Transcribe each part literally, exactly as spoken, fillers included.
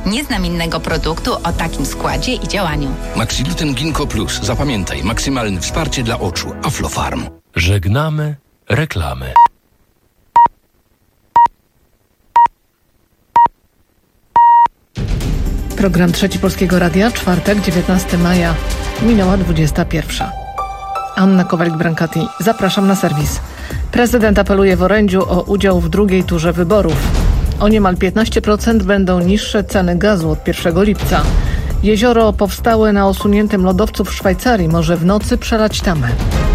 Nie znam innego produktu o takim składzie i działaniu. Maxiluten Ginkgo Plus. Zapamiętaj, maksymalne wsparcie dla oczu. Aflofarm. Żegnamy reklamy. Program Trzeci Polskiego Radia, czwartek, dziewiętnastego maja, minęła dwudziesta pierwsza. Anna Kowalik-Brankati, zapraszam na serwis. Prezydent apeluje w orędziu o udział w drugiej turze wyborów. O niemal piętnaście procent będą niższe ceny gazu od pierwszego lipca. Jezioro powstałe na osuniętym lodowcu w Szwajcarii może w nocy przelać tamę.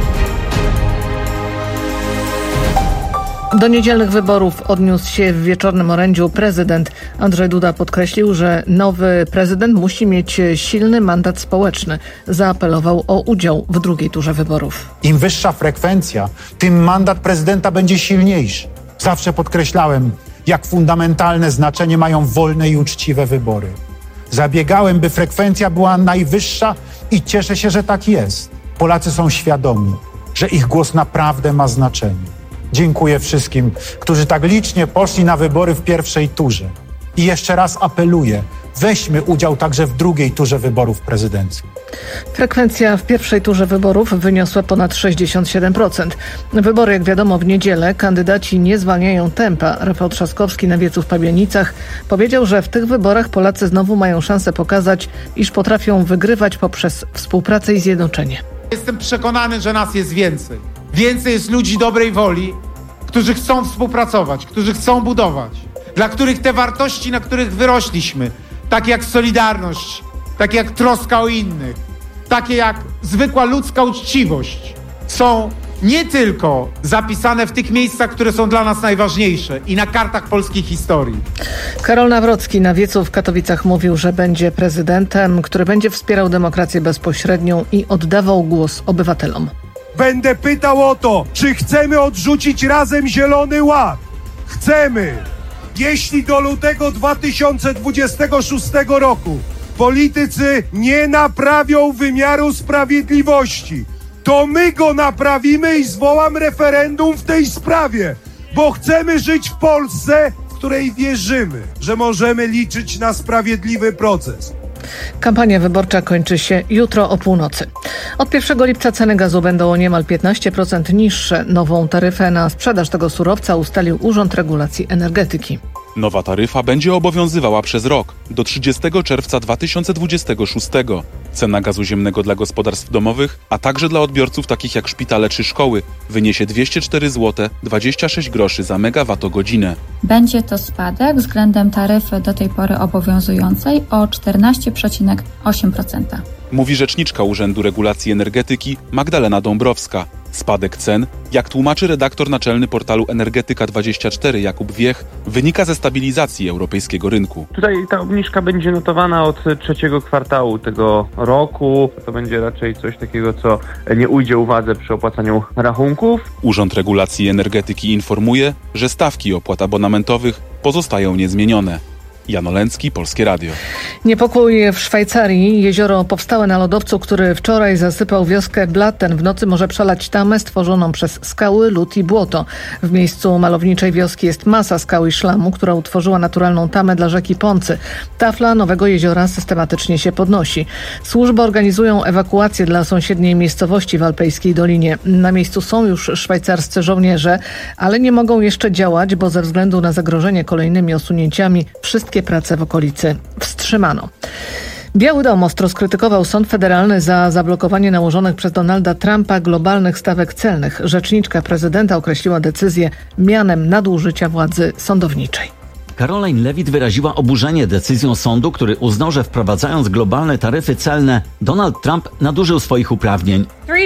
Do niedzielnych wyborów odniósł się w wieczornym orędziu prezydent. Andrzej Duda podkreślił, że nowy prezydent musi mieć silny mandat społeczny. Zaapelował o udział w drugiej turze wyborów. Im wyższa frekwencja, tym mandat prezydenta będzie silniejszy. Zawsze podkreślałem, jak fundamentalne znaczenie mają wolne i uczciwe wybory. Zabiegałem, by frekwencja była najwyższa i cieszę się, że tak jest. Polacy są świadomi, że ich głos naprawdę ma znaczenie. Dziękuję wszystkim, którzy tak licznie poszli na wybory w pierwszej turze. I jeszcze raz apeluję, weźmy udział także w drugiej turze wyborów prezydenckich. Frekwencja w pierwszej turze wyborów wyniosła ponad sześćdziesiąt siedem procent. Wybory, jak wiadomo, w niedzielę. Kandydaci nie zwalniają tempa. Rafał Trzaskowski na wiecu w Pabianicach powiedział, że w tych wyborach Polacy znowu mają szansę pokazać, iż potrafią wygrywać poprzez współpracę i zjednoczenie. Jestem przekonany, że nas jest więcej. Więcej jest ludzi dobrej woli, którzy chcą współpracować, którzy chcą budować, dla których te wartości, na których wyrośliśmy, takie jak solidarność, takie jak troska o innych, takie jak zwykła ludzka uczciwość, są nie tylko zapisane w tych miejscach, które są dla nas najważniejsze i na kartach polskiej historii. Karol Nawrocki na wiecu w Katowicach mówił, że będzie prezydentem, który będzie wspierał demokrację bezpośrednią i oddawał głos obywatelom. Będę pytał o to, czy chcemy odrzucić razem Zielony Ład. Chcemy. Jeśli do lutego dwa tysiące dwudziestego szóstego roku politycy nie naprawią wymiaru sprawiedliwości, to my go naprawimy i zwołam referendum w tej sprawie, bo chcemy żyć w Polsce, w której wierzymy, że możemy liczyć na sprawiedliwy proces. Kampania wyborcza kończy się jutro o północy. Od pierwszego lipca ceny gazu będą o niemal piętnaście procent niższe. Nową taryfę na sprzedaż tego surowca ustalił Urząd Regulacji Energetyki. Nowa taryfa będzie obowiązywała przez rok, do trzydziestego czerwca dwa tysiące dwudziestego szóstego. Cena gazu ziemnego dla gospodarstw domowych, a także dla odbiorców takich jak szpitale czy szkoły, wyniesie dwieście cztery złote dwadzieścia sześć groszy za megawattogodzinę. Będzie to spadek względem taryfy do tej pory obowiązującej o czternaście przecinek osiem procent. Mówi rzeczniczka Urzędu Regulacji Energetyki Magdalena Dąbrowska. Spadek cen, jak tłumaczy redaktor naczelny portalu Energetyka dwadzieścia cztery Jakub Wiech, wynika ze stabilizacji europejskiego rynku. Tutaj ta obniżka będzie notowana od trzeciego kwartału tego roku. To będzie raczej coś takiego, co nie ujdzie uwadze przy opłacaniu rachunków. Urząd Regulacji Energetyki informuje, że stawki opłat abonamentowych pozostają niezmienione. Jan Olęcki, Polskie Radio. Niepokój w Szwajcarii. Jezioro powstałe na lodowcu, który wczoraj zasypał wioskę Blatten, w nocy może przelać tamę stworzoną przez skały, lód i błoto. W miejscu malowniczej wioski jest masa skał i szlamu, która utworzyła naturalną tamę dla rzeki Poncy. Tafla nowego jeziora systematycznie się podnosi. Służby organizują ewakuację dla sąsiedniej miejscowości w Alpejskiej Dolinie. Na miejscu są już szwajcarscy żołnierze, ale nie mogą jeszcze działać, bo ze względu na zagrożenie kolejnymi osunięciami wszystkie prace w okolicy wstrzymano. Biały Dom ostro skrytykował sąd federalny za zablokowanie nałożonych przez Donalda Trumpa globalnych stawek celnych. Rzeczniczka prezydenta określiła decyzję mianem nadużycia władzy sądowniczej. Caroline Levitt wyraziła oburzenie decyzją sądu, który uznał, że wprowadzając globalne taryfy celne, Donald Trump nadużył swoich uprawnień.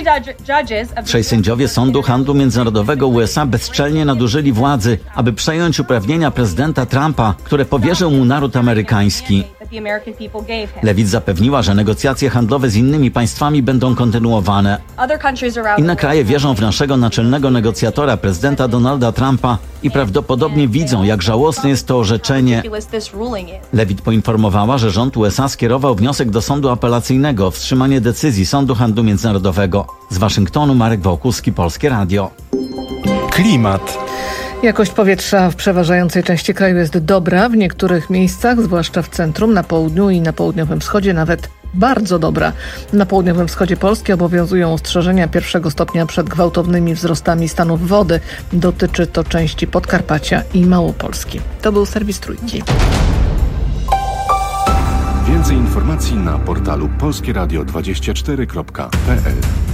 Trzej sędziowie Sądu Handlu Międzynarodowego U S A bezczelnie nadużyli władzy, aby przejąć uprawnienia prezydenta Trumpa, które powierzył mu naród amerykański. Levitt zapewniła, że negocjacje handlowe z innymi państwami będą kontynuowane. Inne kraje wierzą w naszego naczelnego negocjatora, prezydenta Donalda Trumpa, i prawdopodobnie widzą, jak żałosne jest to orzeczenie. Levitt poinformowała, że rząd U S A skierował wniosek do sądu apelacyjnego o wstrzymanie decyzji Sądu Handlu Międzynarodowego. Z Waszyngtonu Marek Wołkuski, Polskie Radio. Klimat. Jakość powietrza w przeważającej części kraju jest dobra. W niektórych miejscach, zwłaszcza w centrum, na południu i na południowym wschodzie nawet bardzo dobra. Na południowym wschodzie Polski obowiązują ostrzeżenia pierwszego stopnia przed gwałtownymi wzrostami stanów wody. Dotyczy to części Podkarpacia i Małopolski. To był serwis Trójki. Więcej informacji na portalu polskie radio dwadzieścia cztery kropka p l.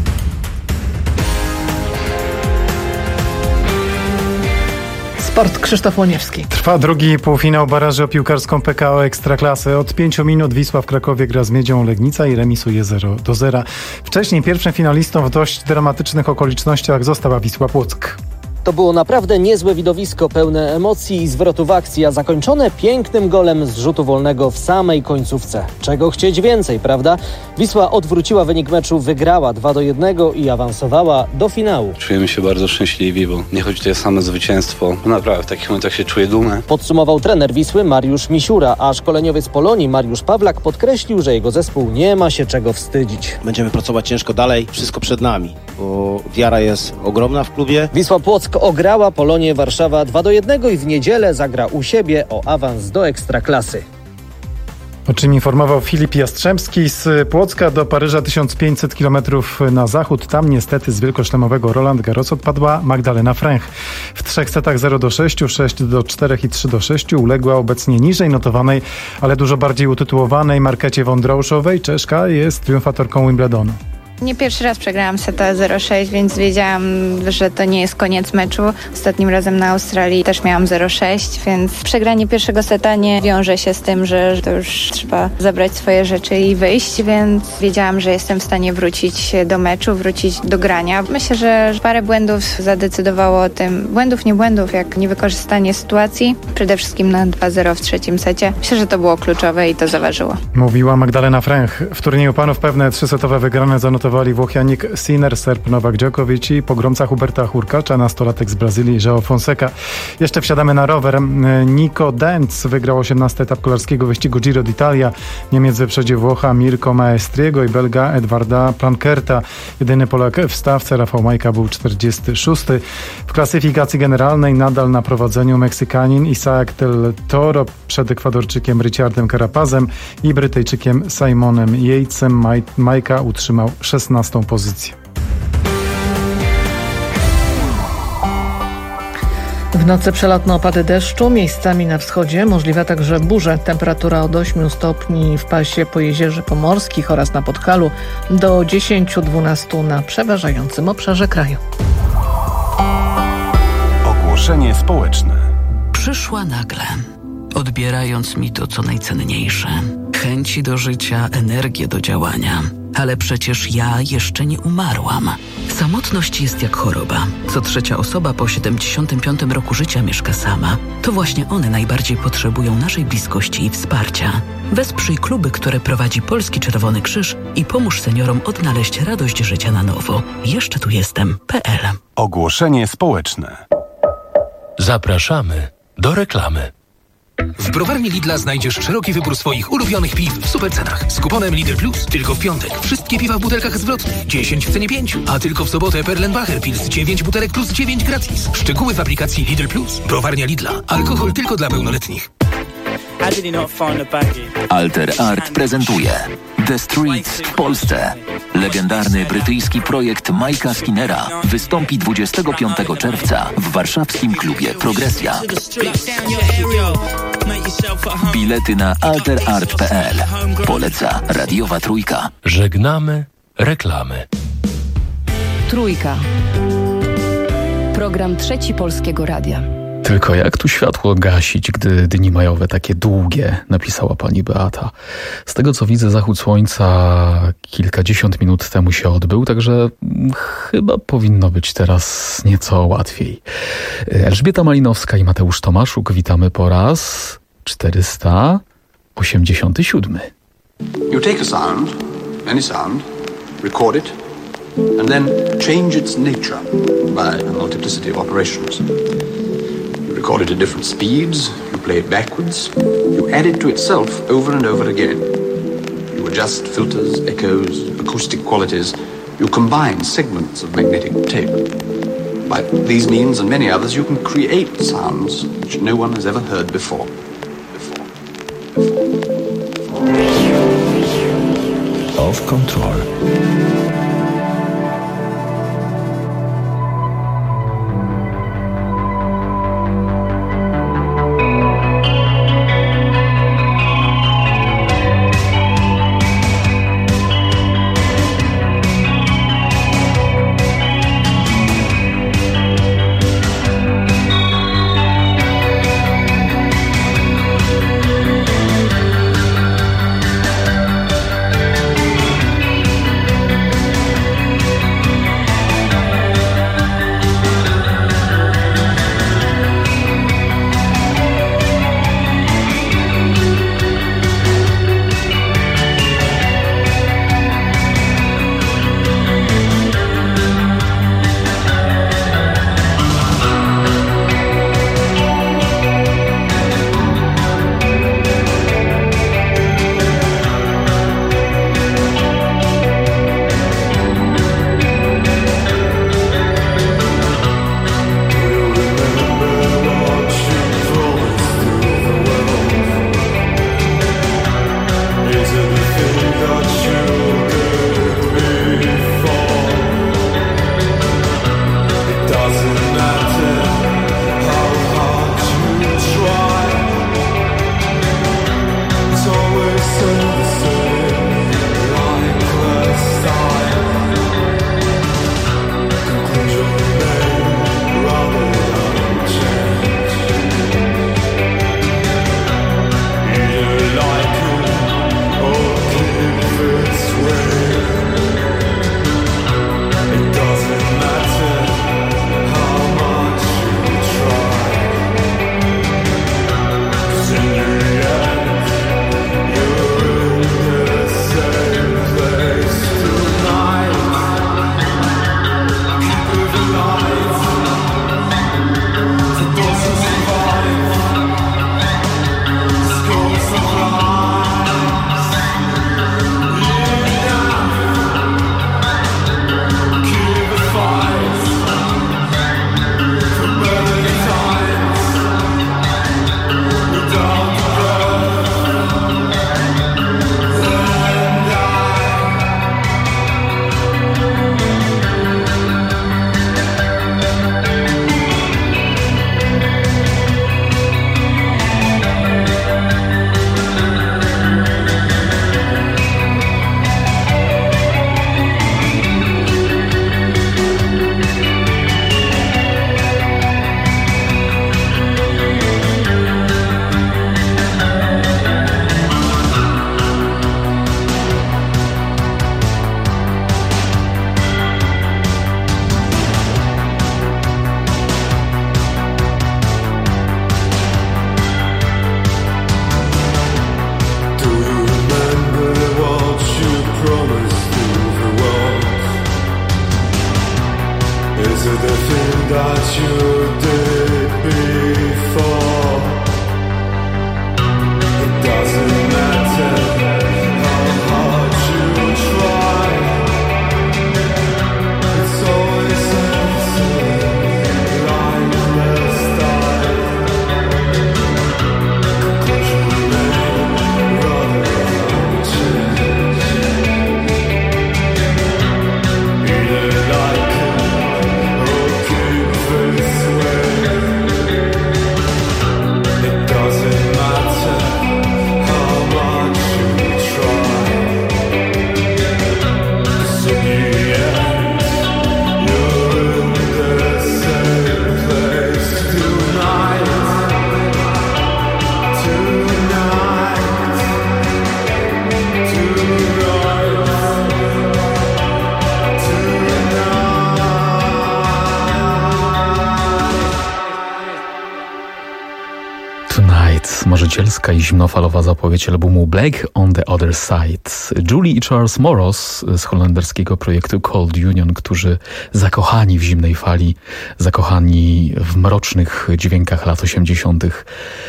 Sport, Krzysztof Łoniewski. Trwa drugi półfinał baraży o piłkarską P K O Ekstraklasy. Od pięciu minut Wisła w Krakowie gra z Miedzią Legnica i remisuje zero do zera. Wcześniej pierwszym finalistą w dość dramatycznych okolicznościach została Wisła Płock. To było naprawdę niezłe widowisko, pełne emocji i zwrotów akcji, a zakończone pięknym golem z rzutu wolnego w samej końcówce. Czego chcieć więcej, prawda? Wisła odwróciła wynik meczu, wygrała dwa do jednego i awansowała do finału. Czujemy się bardzo szczęśliwi, bo nie chodzi tutaj o same zwycięstwo. Naprawdę w takich momentach się czuję dumny. Podsumował trener Wisły Mariusz Misiura, a szkoleniowiec Polonii Mariusz Pawlak podkreślił, że jego zespół nie ma się czego wstydzić. Będziemy pracować ciężko dalej, wszystko przed nami, bo wiara jest ogromna w klubie. Wisła Płock ograła Polonię Warszawa dwa do jednego i w niedzielę zagra u siebie o awans do Ekstraklasy. O czym informował Filip Jastrzębski. Z Płocka do Paryża tysiąc pięćset kilometrów na zachód. Tam niestety z wielkoszlemowego Roland Garros odpadła Magdalena Fręch. W trzech setach zero do sześciu, sześć do czterech i trzy do sześciu uległa obecnie niżej notowanej, ale dużo bardziej utytułowanej Markecie Wondrouszowej. Czeszka jest triumfatorką Wimbledonu. Nie pierwszy raz przegrałam seta zero sześć, więc wiedziałam, że to nie jest koniec meczu. Ostatnim razem na Australii też miałam zero sześć, więc przegranie pierwszego seta nie wiąże się z tym, że to już trzeba zabrać swoje rzeczy i wyjść, więc wiedziałam, że jestem w stanie wrócić do meczu, wrócić do grania. Myślę, że parę błędów zadecydowało o tym. Błędów, nie błędów, jak niewykorzystanie sytuacji. Przede wszystkim na dwa zero w trzecim secie. Myślę, że to było kluczowe i to zaważyło. Mówiła Magdalena Fręch. W turnieju panów pewne trzysetowe wygrane zanotowali Włoch Jannik Sinner, Serb Nowak Djokovic i pogromca Huberta Hurkacza, nastolatek z Brazylii João Fonseca. Jeszcze wsiadamy na rower. Nico Denz wygrał osiemnasty etap kolarskiego wyścigu Giro d'Italia. Niemiec wyprzedził Włocha Mirko Maestriego i Belga Edwarda Plankerta. Jedyny Polak w stawce Rafał Majka był czterdziesty szósty. W klasyfikacji generalnej nadal na prowadzeniu Meksykanin Isaac del Toro przed Ekwadorczykiem Richardem Carapazem i Brytyjczykiem Simonem Yatesem. Maj- Majka utrzymał szesnastą pozycję. W nocy przelotne opady deszczu, miejscami na wschodzie, możliwe także burze. Temperatura od ośmiu stopni w pasie pojezierzy pomorskich oraz na Podhalu do dziesięciu do dwunastu na przeważającym obszarze kraju. Ogłoszenie społeczne. Przyszła nagle, odbierając mi to, co najcenniejsze. Chęci do życia, energię do działania. Ale przecież ja jeszcze nie umarłam. Samotność jest jak choroba. Co trzecia osoba po siedemdziesiątym piątym roku życia mieszka sama. To właśnie one najbardziej potrzebują naszej bliskości i wsparcia. Wesprzyj kluby, które prowadzi Polski Czerwony Krzyż i pomóż seniorom odnaleźć radość życia na nowo. Jeszcze tu jestem. P L. Ogłoszenie społeczne. Zapraszamy do reklamy. W browarni Lidla znajdziesz szeroki wybór swoich ulubionych piw w super cenach. Z kuponem Lidl Plus tylko w piątek. Wszystkie piwa w butelkach zwrotnie. dziesięć w cenie pięć. A tylko w sobotę Perlenbacher Pils dziewięć butelek plus dziewięć gratis. Szczegóły w aplikacji Lidl Plus. Browarnia Lidla. Alkohol tylko dla pełnoletnich. Alter Art prezentuje The Streets w Polsce. Legendarny brytyjski projekt Mike'a Skinnera wystąpi dwudziestego piątego czerwca w warszawskim klubie Progresja. Bilety na alter art kropka p l. Poleca radiowa Trójka. Żegnamy reklamy. Trójka. Program Trzeci Polskiego Radia. Tylko jak tu światło gasić, gdy dni majowe takie długie, napisała pani Beata. Z tego co widzę, zachód słońca kilkadziesiąt minut temu się odbył, także chyba powinno być teraz nieco łatwiej. Elżbieta Malinowska i Mateusz Tomaszuk, witamy po raz czterysta osiemdziesiąty siódmy. You take a sound, any sound, record it, and then change its nature by a multiplicity of operations. You record it at different speeds, you play it backwards, you add it to itself over and over again. You adjust filters, echoes, acoustic qualities, you combine segments of magnetic tape. By these means and many others, you can create sounds which no one has ever heard before. Before. Before. Off Control. Marzycielska i zimnofalowa zapowiedź albumu Black on the Other Side. Julie i Charles Morros z holenderskiego projektu Cold Union, którzy zakochani w zimnej fali, zakochani w mrocznych dźwiękach lat osiemdziesiątych,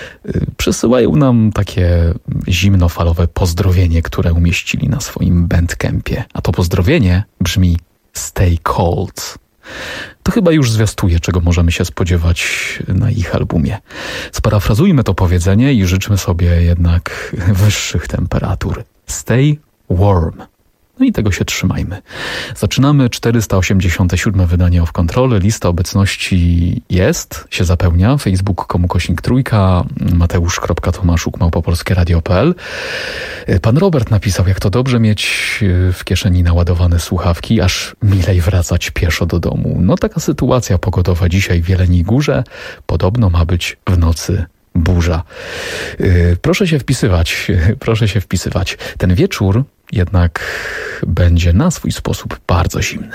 przesyłają nam takie zimnofalowe pozdrowienie, które umieścili na swoim Bandcampie. A to pozdrowienie brzmi Stay Cold. To chyba już zwiastuje, czego możemy się spodziewać na ich albumie. Sparafrazujmy to powiedzenie i życzmy sobie jednak wyższych temperatur. Stay warm. No i tego się trzymajmy. Zaczynamy czterysta osiemdziesiąte siódme wydanie Off Control. Lista obecności jest, się zapełnia. Facebook kropka com kośnik trójka, mateusz kropka tomaszuk małpa polskie radio kropka p l. Pan Robert napisał, jak to dobrze mieć w kieszeni naładowane słuchawki, aż milej wracać pieszo do domu. No taka sytuacja pogodowa dzisiaj w Jeleniej Górze. Podobno ma być w nocy burza. Yy, proszę się wpisywać, proszę się wpisywać. Ten wieczór jednak będzie na swój sposób bardzo zimny.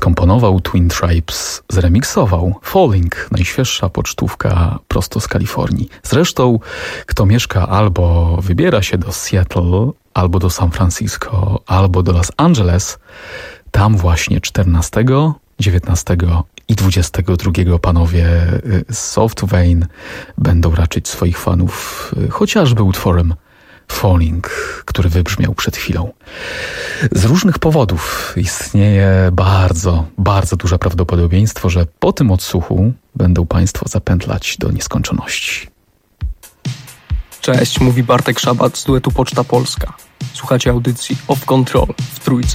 skomponował, Twin Tribes zremiksował. Falling, najświeższa pocztówka prosto z Kalifornii. Zresztą, kto mieszka albo wybiera się do Seattle, albo do San Francisco, albo do Los Angeles, tam właśnie czternastego, dziewiętnastego i dwudziestego drugiego panowie z Soft Vein będą raczyć swoich fanów chociażby utworem Falling, który wybrzmiał przed chwilą. Z różnych powodów istnieje bardzo, bardzo duże prawdopodobieństwo, że po tym odsłuchu będą państwo zapętlać do nieskończoności. Cześć, mówi Bartek Szabat z duetu Poczta Polska. Słuchacie audycji Off Control w Trójce.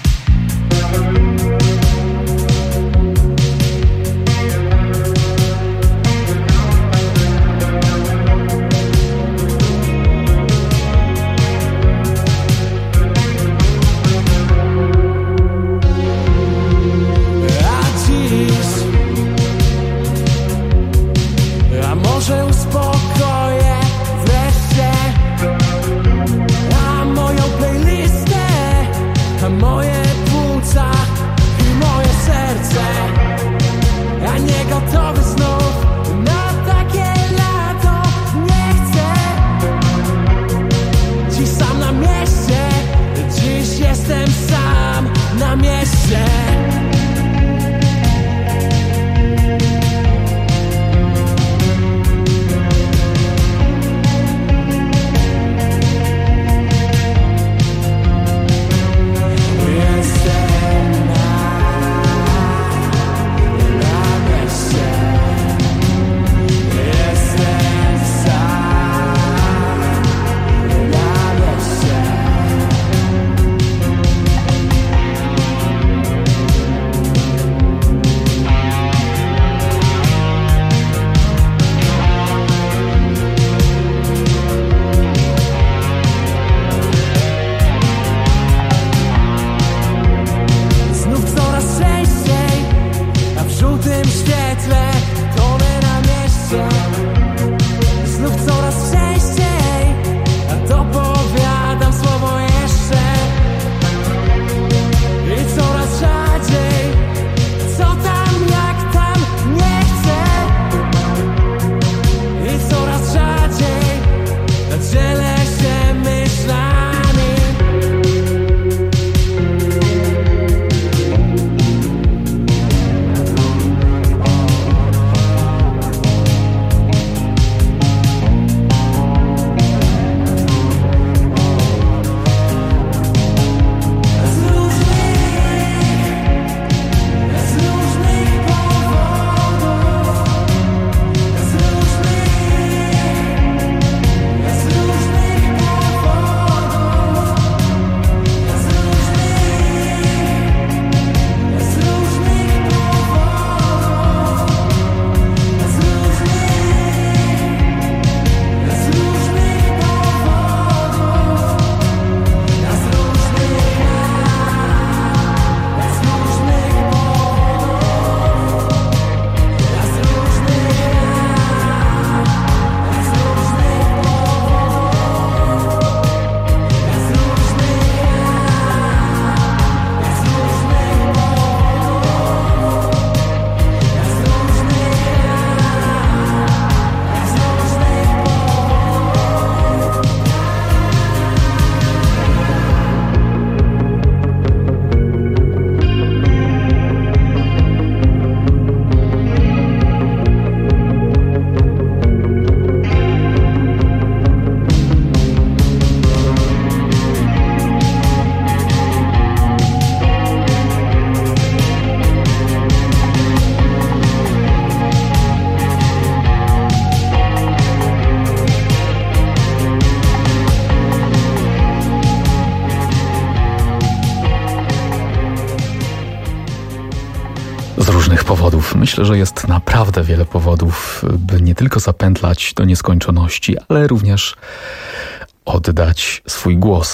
Z różnych powodów. Myślę, że jest naprawdę wiele powodów, by nie tylko zapętlać do nieskończoności, ale również oddać swój głos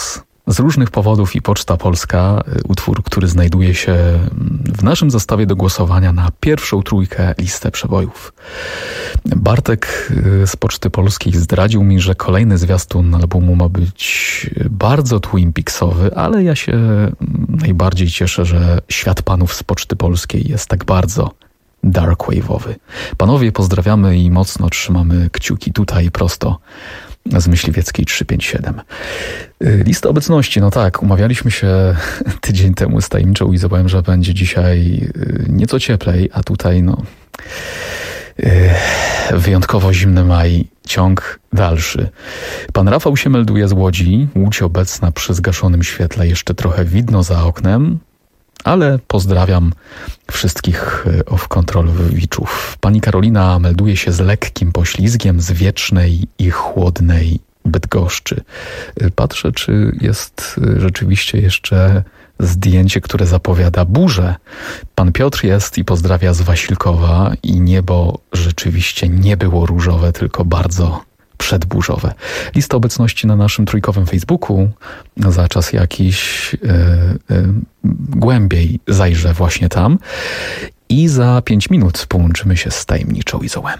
Z różnych powodów i Poczta Polska, utwór, który znajduje się w naszym zestawie do głosowania na pierwszą trójkę listę przebojów. Bartek z Poczty Polskiej zdradził mi, że kolejny zwiastun albumu ma być bardzo Twin Peaksowy, ale ja się najbardziej cieszę, że świat panów z Poczty Polskiej jest tak bardzo darkwave'owy. Panowie, pozdrawiamy i mocno trzymamy kciuki tutaj prosto z Myśliwieckiej trzysta pięćdziesiąt siedem. Lista obecności, no tak, umawialiśmy się tydzień temu z tajemniczą i zobaczyłem, że będzie dzisiaj nieco cieplej, a tutaj no wyjątkowo zimny maj, ciąg dalszy. Pan Rafał się melduje z Łodzi, Łódź obecna przy zgaszonym świetle, jeszcze trochę widno za oknem, ale pozdrawiam wszystkich off-kontrolowiczów. Pani Karolina melduje się z lekkim poślizgiem z wiecznej i chłodnej Bydgoszczy. Patrzę, czy jest rzeczywiście jeszcze zdjęcie, które zapowiada burzę. Pan Piotr jest i pozdrawia z Wasilkowa i niebo rzeczywiście nie było różowe, tylko bardzo przedburzowe. Lista obecności na naszym trójkowym Facebooku. Za czas jakiś yy, yy, głębiej zajrzę właśnie tam i za pięć minut połączymy się z tajemniczą Izołem.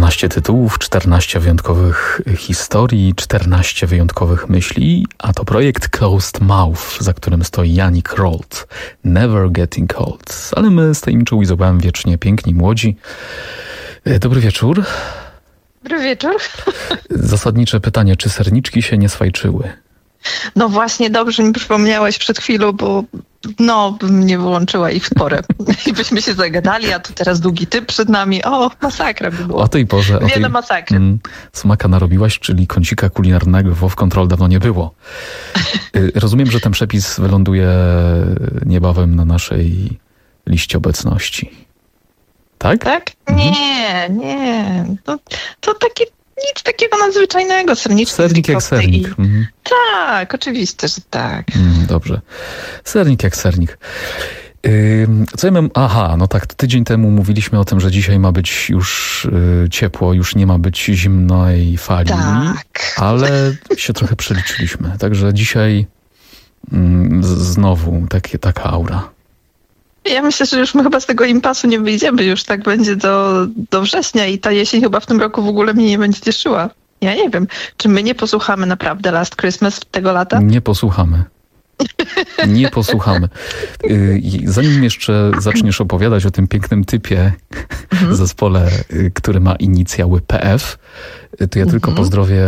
czternaście tytułów, czternaście wyjątkowych historii, czternaście wyjątkowych myśli, a to projekt Closed Mouth, za którym stoi Yannick Rold. Never Getting Old. Ale my z tajemniczą Izabelą wiecznie piękni, młodzi. Dobry wieczór. Dobry wieczór. Zasadnicze pytanie, czy serniczki się nie swajczyły? No właśnie, dobrze mi przypomniałeś przed chwilą, bo no, bym nie wyłączyła ich w porę. I byśmy się zagadali, a tu teraz długi typ przed nami. O, masakra by było. O tej porze... Wiele o tej, masakry. Mm, smaka narobiłaś, czyli kącika kulinarnego w Off Control dawno nie było. Y, rozumiem, że ten przepis wyląduje niebawem na naszej liście obecności. Tak? Tak? Nie, nie. To, to takie, nic takiego nadzwyczajnego. Serniczki sernik jak sernik. I... Mhm. Tak, oczywiście, że tak. Mm, dobrze. Sernik jak sernik. Yy, co ja mam? Aha, no tak, tydzień temu mówiliśmy o tym, że dzisiaj ma być już yy, ciepło, już nie ma być zimnej fali, tak. Ale się trochę przeliczyliśmy. Także dzisiaj yy, znowu takie, taka aura. Ja myślę, że już my chyba z tego impasu nie wyjdziemy, już tak będzie do, do września i ta jesień chyba w tym roku w ogóle mnie nie będzie cieszyła. Ja nie wiem, czy my nie posłuchamy naprawdę Last Christmas tego lata? Nie posłuchamy. Nie posłuchamy. Yy, zanim jeszcze zaczniesz opowiadać o tym pięknym typie, mhm. zespole, yy, który ma inicjały P F, yy, to ja mhm. tylko pozdrowię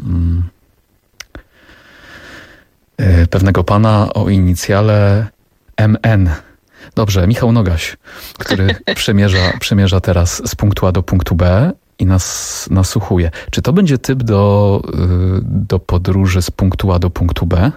yy, pewnego pana o inicjale M N. Dobrze, Michał Nogaś, który przemierza, przemierza teraz z punktu A do punktu B i nas nasłuchuje. Czy to będzie typ do, do podróży z punktu A do punktu B?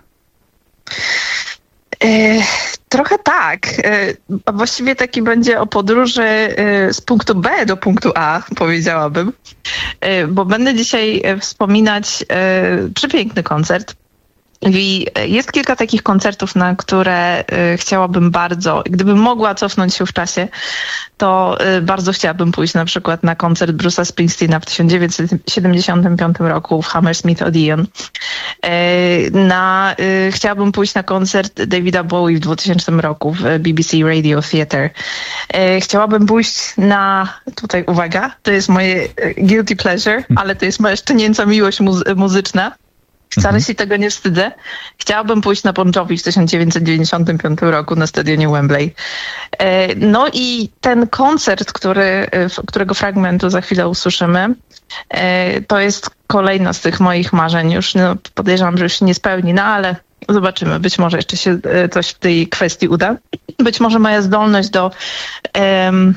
Yy, trochę tak. Yy, a właściwie taki będzie o podróży yy, z punktu B do punktu A, powiedziałabym. Yy, bo będę dzisiaj wspominać yy, przepiękny koncert. I jest kilka takich koncertów, na które y, chciałabym bardzo, gdybym mogła cofnąć się w czasie, to y, bardzo chciałabym pójść na przykład na koncert Bruce'a Springsteena w tysiąc dziewięćset siedemdziesiątym piątym roku w Hammersmith Odeon. Y, na, y, chciałabym pójść na koncert Davida Bowie w dwutysięcznym roku w B B C Radio Theatre. Y, chciałabym pójść na, tutaj uwaga, to jest moje guilty pleasure, ale to jest moja szczenięca miłość muzy- muzyczna. Wcale mhm. się tego nie wstydzę. Chciałabym pójść na Bon Jovi w tysiąc dziewięćset dziewięćdziesiątym piątym roku na stadionie Wembley. No i ten koncert, który, którego fragmentu za chwilę usłyszymy, to jest kolejna z tych moich marzeń. Już no, podejrzewam, że już się nie spełni, no ale zobaczymy. Być może jeszcze się coś w tej kwestii uda. Być może moja zdolność do... Um,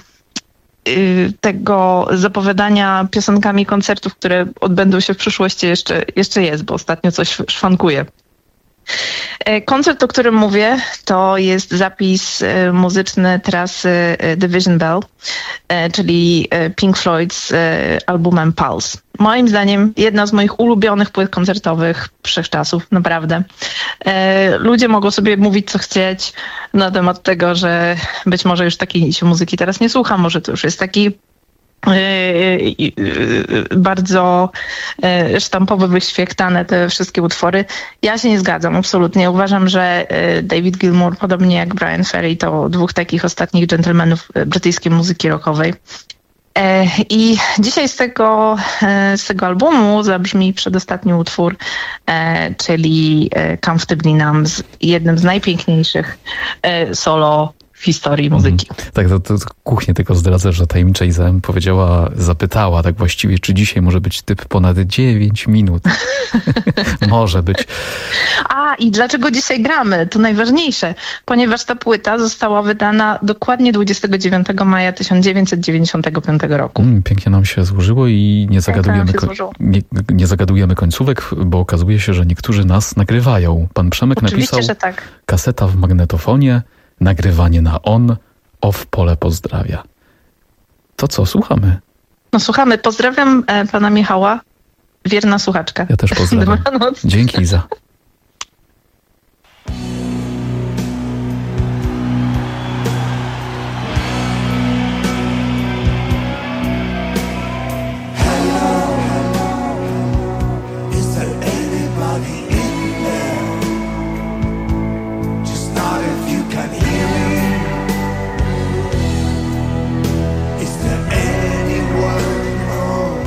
tego zapowiadania piosenkami koncertów, które odbędą się w przyszłości jeszcze, jeszcze jest, bo ostatnio coś szwankuje. Koncert, o którym mówię, to jest zapis muzyczny trasy Division Bell, czyli Pink Floyd z albumem Pulse. Moim zdaniem jedna z moich ulubionych płyt koncertowych wszechczasów, naprawdę. Ludzie mogą sobie mówić, co chcieć na temat tego, że być może już takiej się muzyki teraz nie słucha, może to już jest taki bardzo sztampowo wyświechtane te wszystkie utwory. Ja się nie zgadzam, absolutnie. Uważam, że David Gilmour, podobnie jak Brian Ferry, to dwóch takich ostatnich dżentelmenów brytyjskiej muzyki rockowej. I dzisiaj z tego, z tego albumu zabrzmi przedostatni utwór, czyli Comfortably Numb, jednym z najpiękniejszych solo w historii muzyki. Mm, tak, to, to kuchnię tylko zdradzę, że tajemnicza Iza powiedziała, zapytała tak właściwie, czy dzisiaj może być typ ponad dziewięć minut. Może być. A i dlaczego dzisiaj gramy? To najważniejsze, ponieważ ta płyta została wydana dokładnie dwudziestego dziewiątego maja tysiąc dziewięćset dziewięćdziesiątego piątego roku. Mm, pięknie nam się złożyło i nie zagadujemy, ko- nie, nie zagadujemy końcówek, bo okazuje się, że niektórzy nas nagrywają. Pan Przemek Oczywiście, napisał, że tak. Kaseta w magnetofonie, nagrywanie na on, off pole pozdrawia. To co, słuchamy? No słuchamy. Pozdrawiam e, pana Michała, wierna słuchaczka. Ja też pozdrawiam. Dobranoc. Dzięki, Iza. Is there anyone home?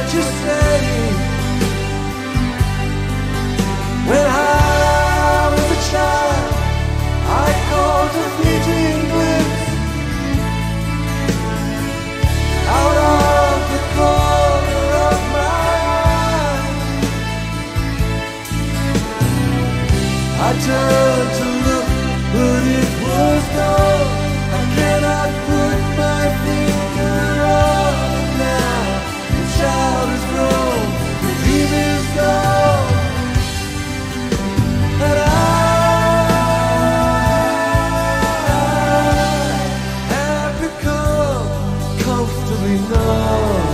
what you say. When I was a child, I caught a fleeting glimpse out of the corner of my eye. I turned to look, but it was gone. I cannot put my finger on it now. The child is grown, the dream is gone, and I have become comfortably numb.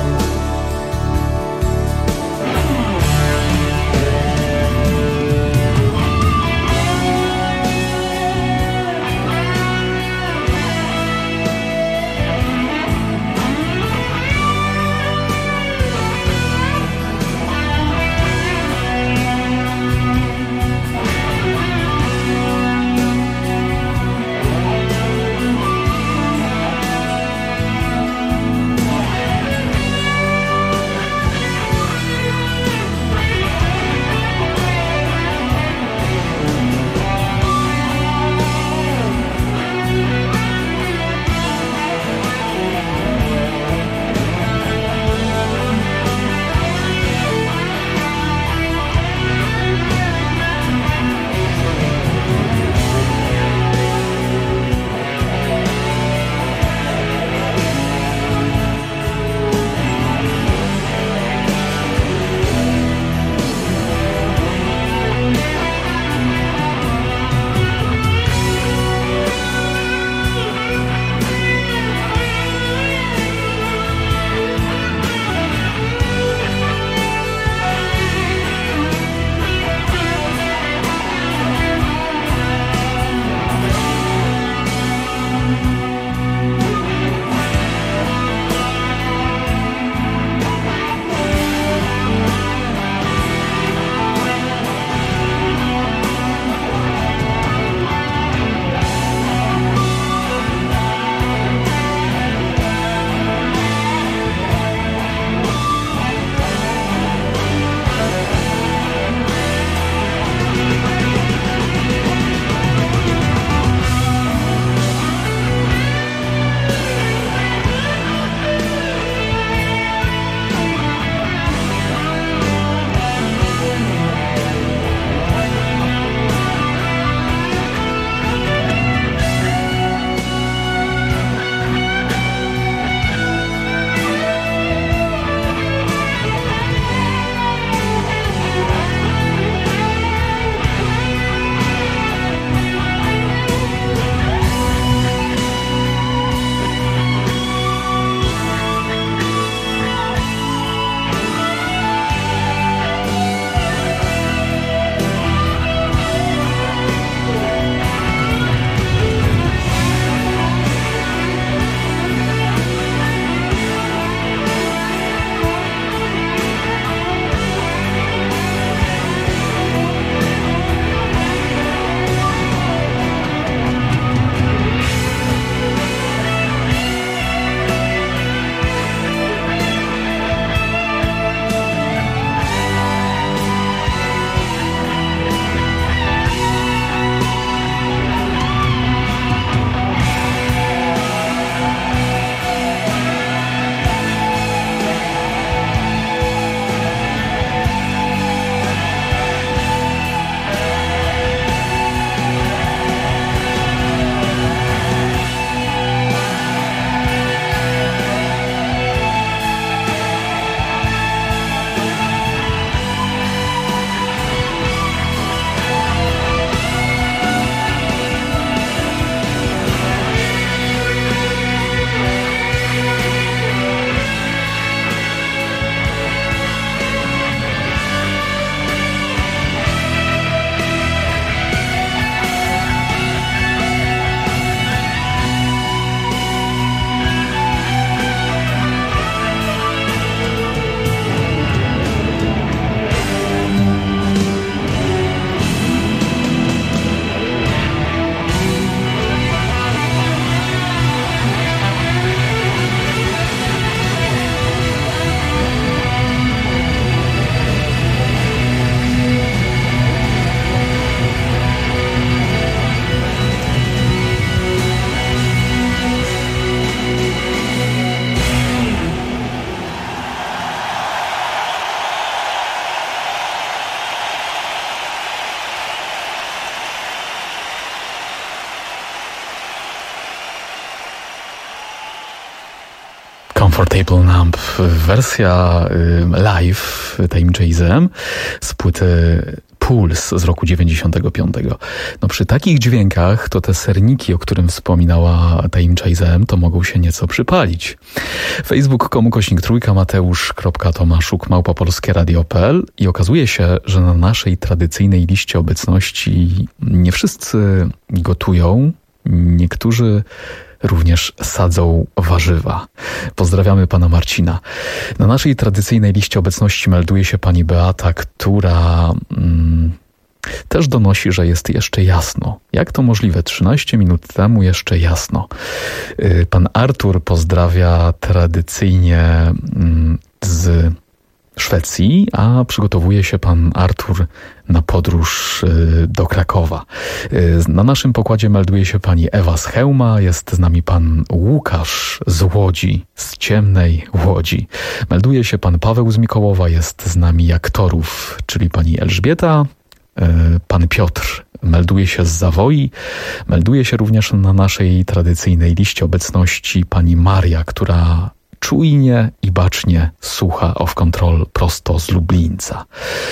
Portable Numb, wersja live tajemniczej Izem z płyty Puls z roku dziewięćdziesiątego piątego. No przy takich dźwiękach to te serniki, o którym wspominała tajemnicza Izem, to mogą się nieco przypalić. facebook kropka com kośnik trójka, mateusz.tomaszuk, małpa polskie radio kropka p l i okazuje się, że na naszej tradycyjnej liście obecności nie wszyscy gotują, niektórzy również sadzą warzywa. Pozdrawiamy pana Marcina. Na naszej tradycyjnej liście obecności melduje się pani Beata, która mm, też donosi, że jest jeszcze jasno. Jak to możliwe? trzynaście minut temu jeszcze jasno. Yy, pan Artur pozdrawia tradycyjnie mm, z Szwecji, a przygotowuje się pan Artur na podróż do Krakowa. Na naszym pokładzie melduje się pani Ewa z Chełma, jest z nami pan Łukasz z Łodzi, z ciemnej Łodzi. Melduje się pan Paweł z Mikołowa, jest z nami aktorów, czyli pani Elżbieta, pan Piotr melduje się z Zawoi, melduje się również na naszej tradycyjnej liście obecności pani Maria, która czujnie i bacznie słucha Off Control prosto z Lublińca.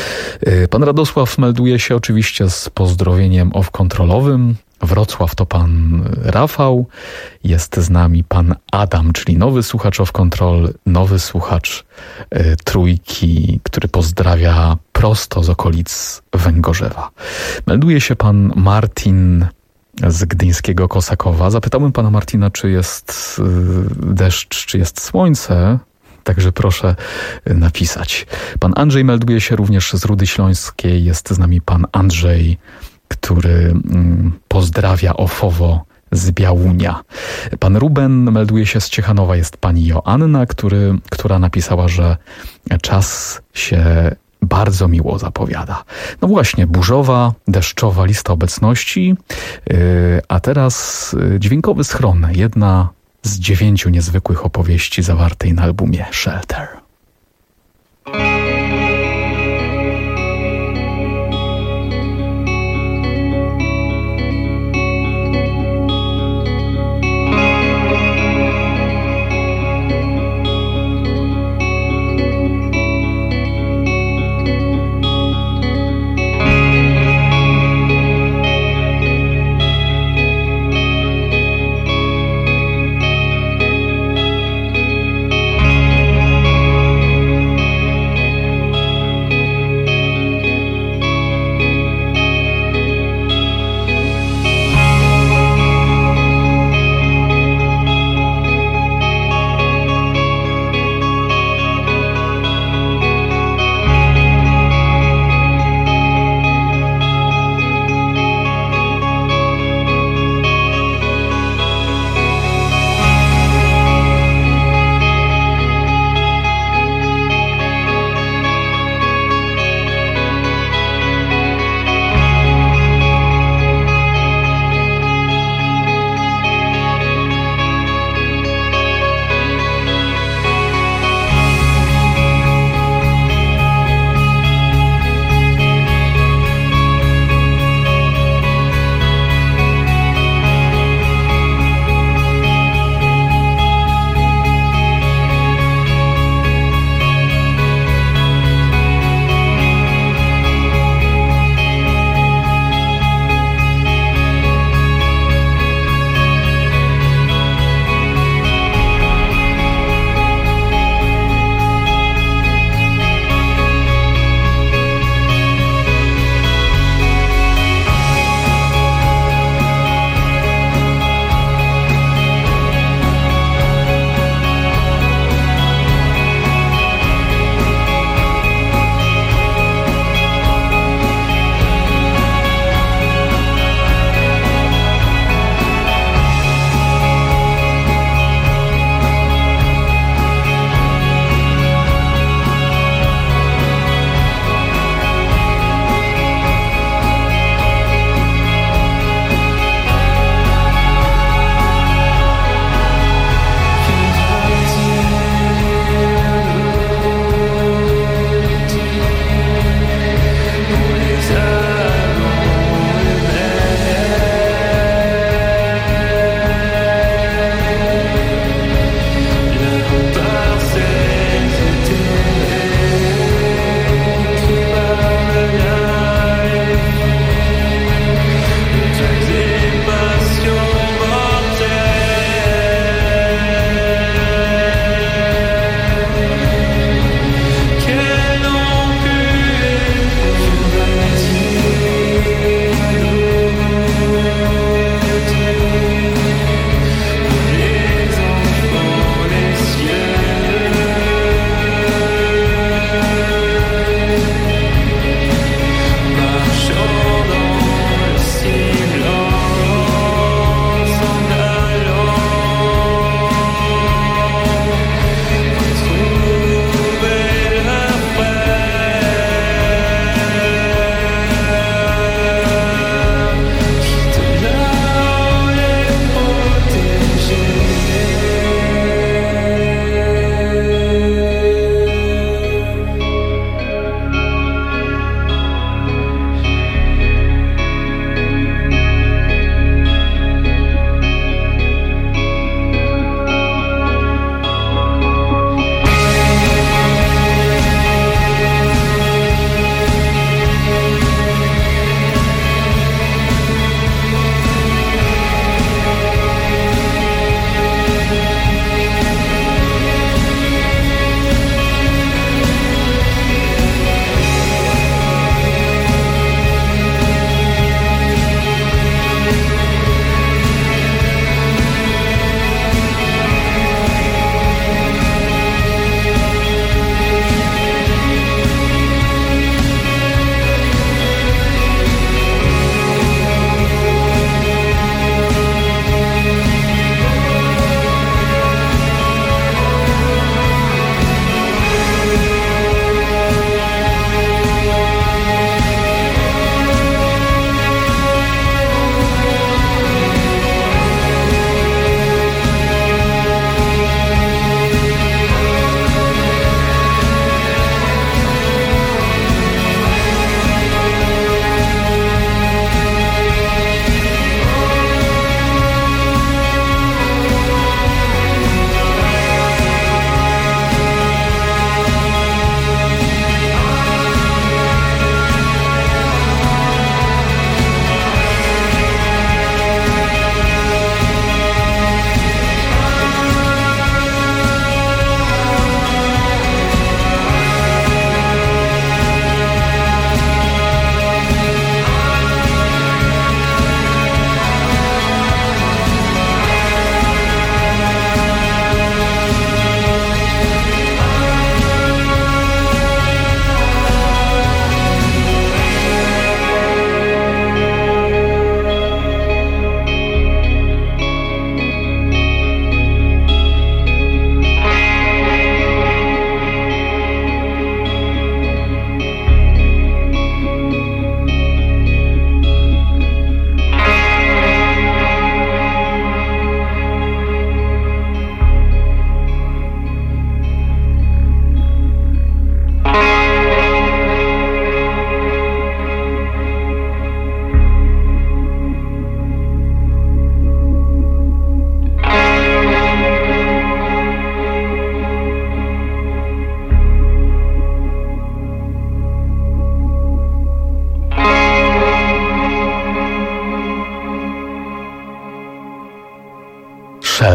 Pan Radosław melduje się oczywiście z pozdrowieniem off-kontrolowym. Wrocław to pan Rafał. Jest z nami pan Adam, czyli nowy słuchacz Off Control, nowy słuchacz y, Trójki, który pozdrawia prosto z okolic Węgorzewa. Melduje się pan Martin z gdyńskiego Kosakowa. Zapytałem pana Martina, czy jest deszcz, czy jest słońce. Także proszę napisać. Pan Andrzej melduje się również z Rudy Śląskiej. Jest z nami pan Andrzej, który pozdrawia ofowo z Białunia. Pan Ruben melduje się z Ciechanowa. Jest pani Joanna, który, która napisała, że czas się bardzo miło zapowiada. No właśnie, burzowa, deszczowa lista obecności, yy, a teraz dźwiękowy schron. Jedna z dziewięciu niezwykłych opowieści zawartej na albumie Shelter.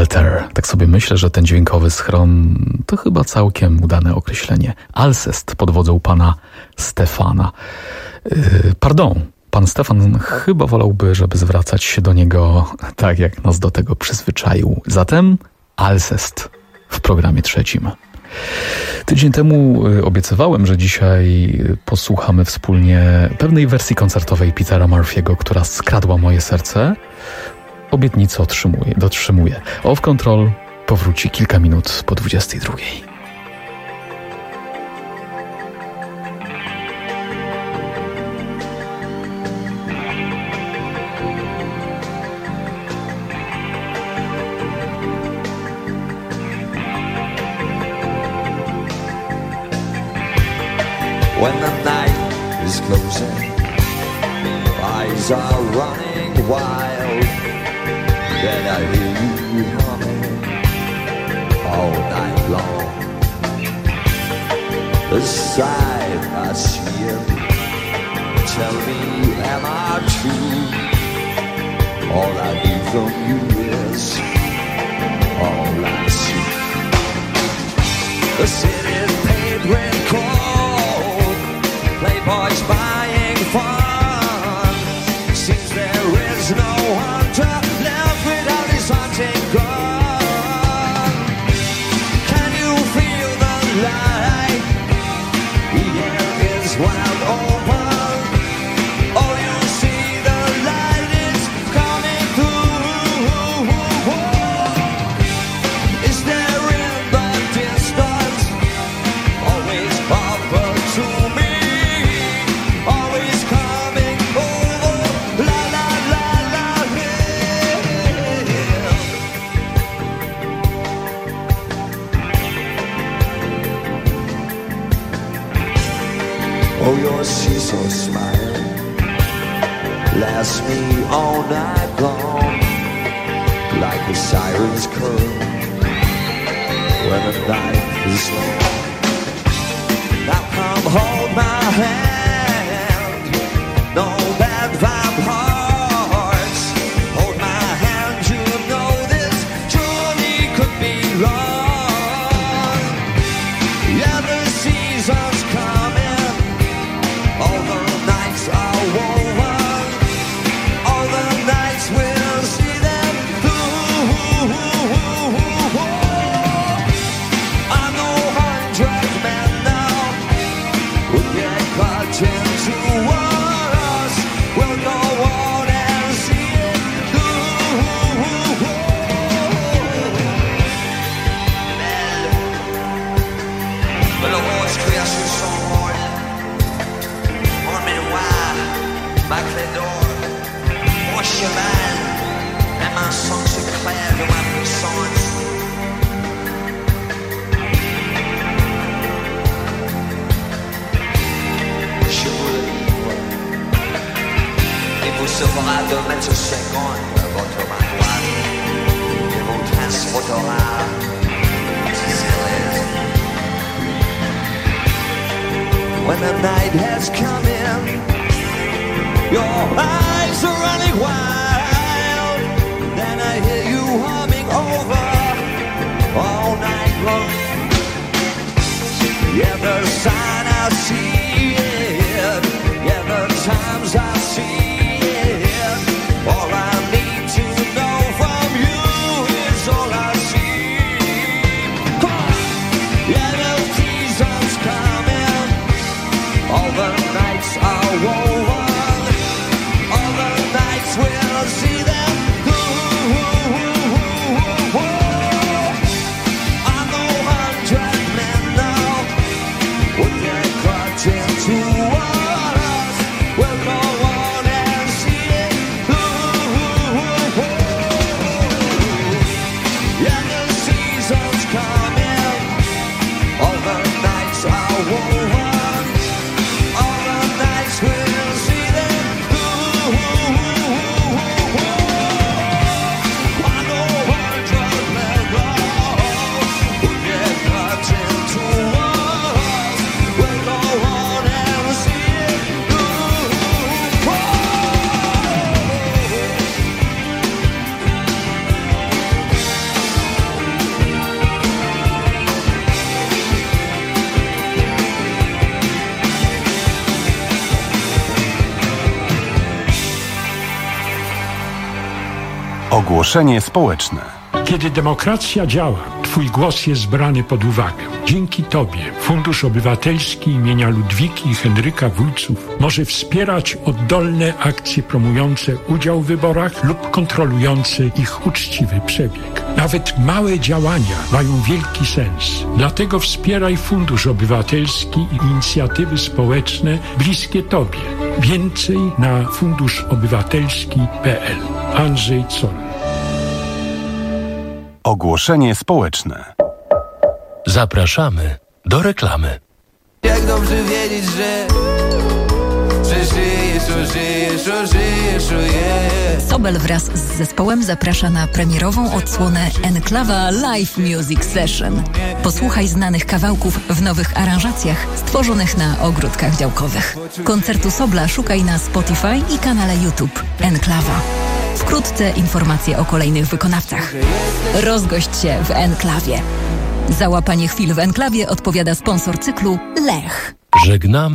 Shelter. Tak sobie myślę, że ten dźwiękowy schron to chyba całkiem udane określenie. Alcest pod wodzą pana Stefana. Yy, pardon, pan Stefan chyba wolałby, żeby zwracać się do niego tak, jak nas do tego przyzwyczaił. Zatem Alcest w programie trzecim. Tydzień temu obiecywałem, że dzisiaj posłuchamy wspólnie pewnej wersji koncertowej Petera Murphy'ego, która skradła moje serce. Obietnicę otrzymuję, dotrzymuję. Off Control powróci kilka minut po dwudziestej drugiej. When the night is closing, eyes are running wild, then I hear you humming all night long. The sight I see it, tell me am I true? All I need from you is all I see. The city's paved with gold, playboys buying fun. Seems there is no hunter left without his hunting gun. Can you feel the light? The air is wide open. Oh, you see the light is coming through. Is there in the distance always Papa to me? Oh, your seesaw smile lasts me all night long, like a siren's call when the night is long. Now come hold my hand, no bad vibe hearts. Hold my hand, you know this journey could be long. Yeah, the season's coming. All the nights are woven, all the nights will see them through. I know hundred men now would get caught into us. We'll go on and see it through. But the Lord's creation so hard. Ma clé d'or, mon cheval, et ma sang s'éclaire de ma puissance. Je vous le livre, il vous sauvera de mettre cinquante à votre main droite, et vous transportera si céleste. When the night has come in, your eyes are running wild, then I hear you humming over all night long. Yeah, the sign I see it, yeah, the times I see it. All I need to know from you is all I see. Come on. Yeah, the season's coming, all the nights are woven. Ogłoszenie społeczne. Kiedy demokracja działa, Twój głos jest brany pod uwagę. Dzięki Tobie Fundusz Obywatelski imienia Ludwiki i Henryka Wójców może wspierać oddolne akcje promujące udział w wyborach lub kontrolujące ich uczciwy przebieg. Nawet małe działania mają wielki sens. Dlatego wspieraj Fundusz Obywatelski i inicjatywy społeczne bliskie Tobie. Więcej na funduszobywatelski kropka p l. Andrzej Zoll. Ogłoszenie społeczne. Zapraszamy do reklamy. Jak dobrze wiedzieć, że że żyjesz, o żyjesz, o żyjesz, o żyjesz. Sobel wraz z zespołem zaprasza na premierową odsłonę Enklawa Live Music Session. Posłuchaj znanych kawałków w nowych aranżacjach stworzonych na ogródkach działkowych. Koncertu Sobla szukaj na Spotify i kanale YouTube Enklawa. Wkrótce informacje o kolejnych wykonawcach. Rozgość się w Enklawie. Za łapanie chwil w Enklawie odpowiada sponsor cyklu Lech. Żegnam.